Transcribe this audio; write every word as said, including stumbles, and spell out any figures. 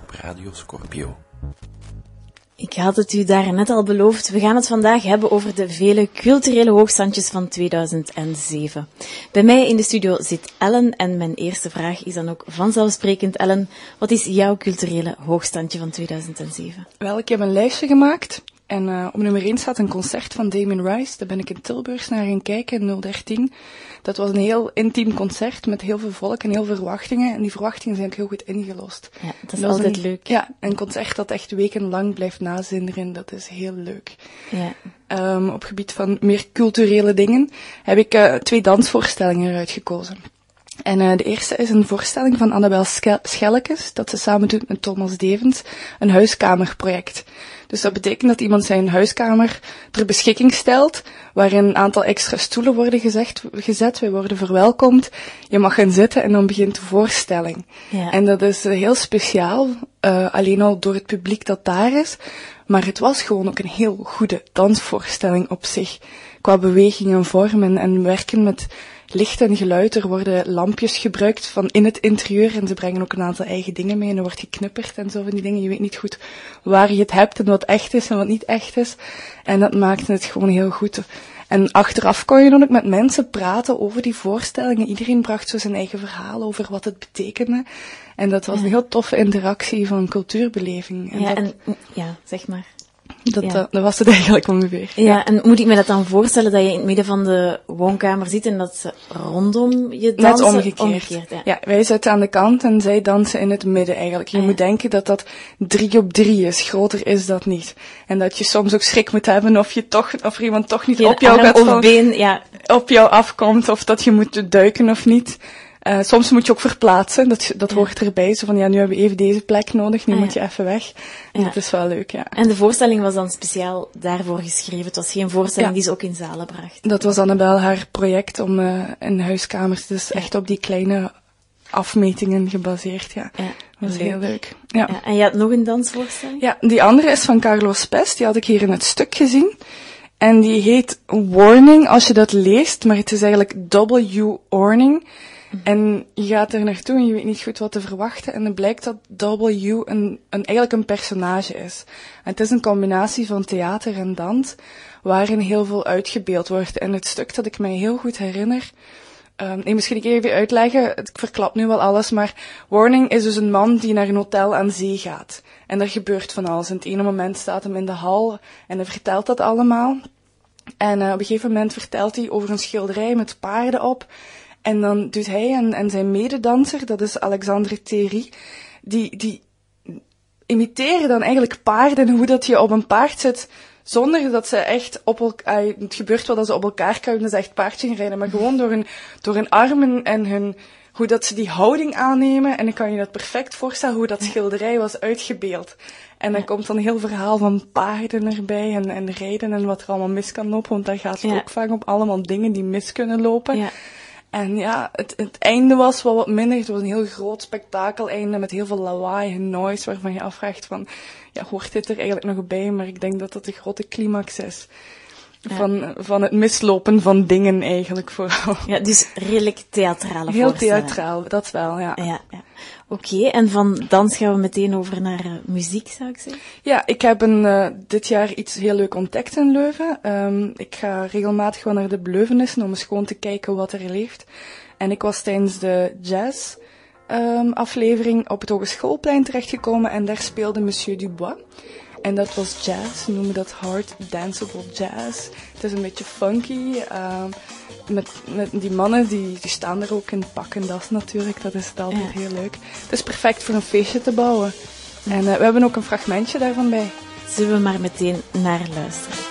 op Radio Scorpio. Ik had het u daar net al beloofd. We gaan het vandaag hebben over de vele culturele hoogstandjes van tweeduizend zeven. Bij mij in de studio zit Ellen en mijn eerste vraag is dan ook vanzelfsprekend, Ellen, wat is jouw culturele hoogstandje van tweeduizend zeven? Wel, ik heb een lijstje gemaakt en uh, op nummer één staat een concert van Damien Rice. Daar ben ik in Tilburg naar gaan kijken in nul dertien. Dat was een heel intiem concert met heel veel volk en heel veel verwachtingen. En die verwachtingen zijn ook heel goed ingelost. Ja, dat is dat altijd een, leuk. Ja, een concert dat echt wekenlang blijft nazinderen. Dat is heel leuk. Ja. Um, op gebied van meer culturele dingen heb ik uh, twee dansvoorstellingen eruit gekozen. En uh, de eerste is een voorstelling van Annabel Schellekes, dat ze samen doet met Thomas Devens, een huiskamerproject. Dus dat betekent dat iemand zijn huiskamer ter beschikking stelt, waarin een aantal extra stoelen worden gezegd, gezet, wij worden verwelkomd, je mag gaan zitten en dan begint de voorstelling. Ja. En dat is uh, heel speciaal, uh, alleen al door het publiek dat daar is, maar het was gewoon ook een heel goede dansvoorstelling op zich, qua beweging en vorm en, en werken met licht en geluid. Er worden lampjes gebruikt van in het interieur en ze brengen ook een aantal eigen dingen mee en er wordt geknipperd en zo van die dingen. Je weet niet goed waar je het hebt en wat echt is en wat niet echt is. En dat maakt het gewoon heel goed. En achteraf kon je dan ook met mensen praten over die voorstellingen. Iedereen bracht zo zijn eigen verhaal over wat het betekende. En dat was ja. een heel toffe interactie van cultuurbeleving. En ja, dat, en, ja, zeg maar. Dat, ja. dat, dat was het eigenlijk ongeveer. Ja, ja, en moet ik me dat dan voorstellen dat je in het midden van de woonkamer zit en dat ze rondom je dansen? Net omgekeerd. omgekeerd ja. ja, wij zitten aan de kant en zij dansen in het midden eigenlijk. Je ah, moet ja. denken dat dat drie op drie is. Groter is dat niet. En dat je soms ook schrik moet hebben of je toch, of er iemand toch niet Geen op jou arm gaat of vallen, been, ja. op jou afkomt of dat je moet duiken of niet. Uh, soms moet je ook verplaatsen, dat, dat ja. hoort erbij. Zo van, ja, nu hebben we even deze plek nodig, nu ah, moet je ja. even weg. En ja. dat is wel leuk, ja. En de voorstelling was dan speciaal daarvoor geschreven? Het was geen voorstelling ja. die ze ook in zalen bracht? Dat was Annabel haar project om uh, in huiskamers, dus ja. echt op die kleine afmetingen gebaseerd, ja. ja. Dat was leuk. heel leuk. Ja. ja. En je had nog een dansvoorstelling? Ja, die andere is van Carlos Pest, die had ik hier in het stuk gezien. En die heet Warning, als je dat leest, maar het is eigenlijk W Warning. En je gaat er naartoe en je weet niet goed wat te verwachten. En dan blijkt dat W een, een, eigenlijk een personage is. En het is een combinatie van theater en dans, waarin heel veel uitgebeeld wordt. En het stuk dat ik mij heel goed herinner... Um, nee, misschien ik even uitleggen, ik verklap nu wel alles, maar Warning is dus een man die naar een hotel aan zee gaat. En er gebeurt van alles. In het ene moment staat hem in de hal en hij vertelt dat allemaal. En uh, op een gegeven moment vertelt hij over een schilderij met paarden op... En dan doet hij en, en zijn mededanser, dat is Alexandre Thierry, die, die imiteren dan eigenlijk paarden en hoe dat je op een paard zit, zonder dat ze echt op elkaar, het gebeurt wel dat ze op elkaar kunnen, dat ze echt paardje gaan rijden, maar gewoon door hun, door hun armen en hun, hoe dat ze die houding aannemen, en dan kan je dat perfect voorstellen hoe dat schilderij was uitgebeeld. En dan ja. komt dan een heel verhaal van paarden erbij en, en rijden en wat er allemaal mis kan lopen, want daar gaat het ja. ook vaak op, allemaal dingen die mis kunnen lopen. Ja. En ja, het, het einde was wel wat minder. Het was een heel groot spektakeleinde met heel veel lawaai en noise, waarvan je afvraagt van, ja, hoort dit er eigenlijk nog bij? Maar ik denk dat dat de grote climax is. Ja. Van, van het mislopen van dingen eigenlijk vooral. Ja, dus redelijk theatrale Heel voorstelling. theatraal, dat wel, ja. ja, ja. Oké, okay, en van dans gaan we meteen over naar uh, muziek, zou ik zeggen? Ja, ik heb een, uh, dit jaar iets heel leuk ontdekt in Leuven. Um, ik ga regelmatig wel naar de Bleuvenissen om eens gewoon te kijken wat er leeft. En ik was tijdens de jazz um, aflevering op het Hogeschoolplein terechtgekomen en daar speelde Monsieur Dubois. En dat was jazz, ze noemen dat hard danceable jazz. Het is een beetje funky. Uh, met, met die mannen, die, die staan er ook in pak en das natuurlijk. Dat is het altijd ja. heel leuk. Het is perfect voor een feestje te bouwen. En uh, we hebben ook een fragmentje daarvan bij. Zullen we maar meteen naar luisteren.